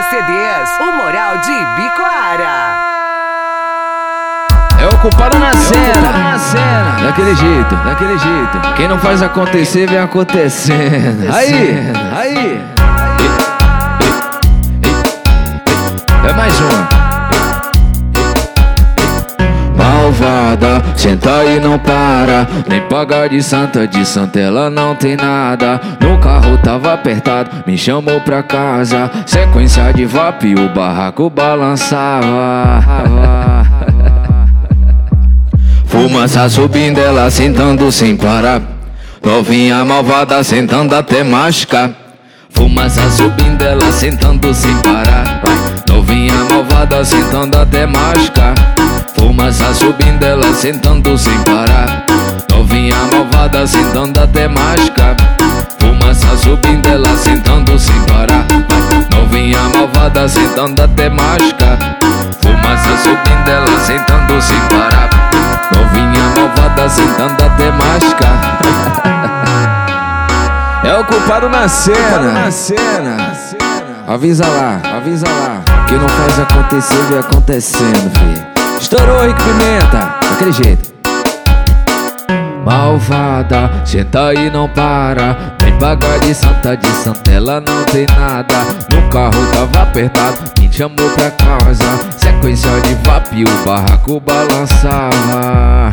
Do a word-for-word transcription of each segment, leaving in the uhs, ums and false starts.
C Ds, o Moral de Ibicoara. É o culpado na cena, na cena, daquele jeito, daquele jeito. Quem não faz acontecer, vem acontecendo. Aí, aí. É mais uma. Malvada, senta e não para. Nem paga de santa, de santa ela não tem nada. No carro tava apertado, me chamou pra casa. Sequência de V A P, o barraco balançava. Fumaça subindo, ela sentando sem parar. Novinha malvada sentando até machucar. Fumaça subindo, ela sentando sem parar. Novinha malvada sentando até machucar. Fumaça subindo, ela sentando sem parar. Novinha malvada sentando até machucar. Fumaça subindo, ela sentando sem parar. Novinha malvada sentando até machucar. Fumaça subindo, ela sentando sem parar. Novinha malvada sentando até machucar. É o culpado na cena, na cena. Avisa lá, avisa lá. Que não faz acontecer, vem acontecendo, filho. Estourou, Rick Pimenta, daquele jeito. Malvada, senta e não para. Nem paga de santa, de santa ela não tem nada. No carro tava apertado, me chamou pra casa. Sequência de V A P, o barraco balançava.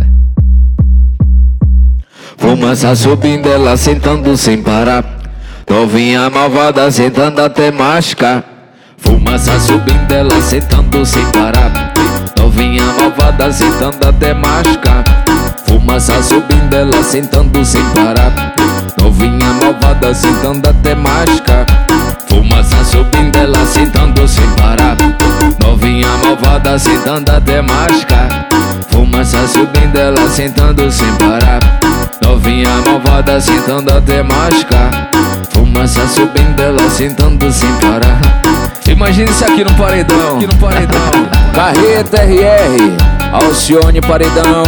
Fumaça subindo, ela sentando sem parar. Novinha malvada sentando até machucar. Fumaça subindo, ela sentando sem parar. Novinha malvada sentando até machucar. Fumaça subindo, ela sentando sem parar. Novinha malvada sentando até machucar. Fumaça subindo, ela sentando sem parar. Novinha malvada sentando até machucar. Fumaça subindo, ela sentando sem parar. Novinha malvada sentando até machucar. Fumaça subindo, ela sentando sem parar. Imagina isso aqui no paredão, aqui no paredão. Carreta R R, Alcione paredão.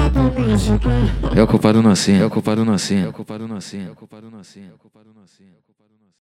É o culpado não assim, é o culpado não assim, é o culpado não assim, é o culpado não assim, é o culpado não assim.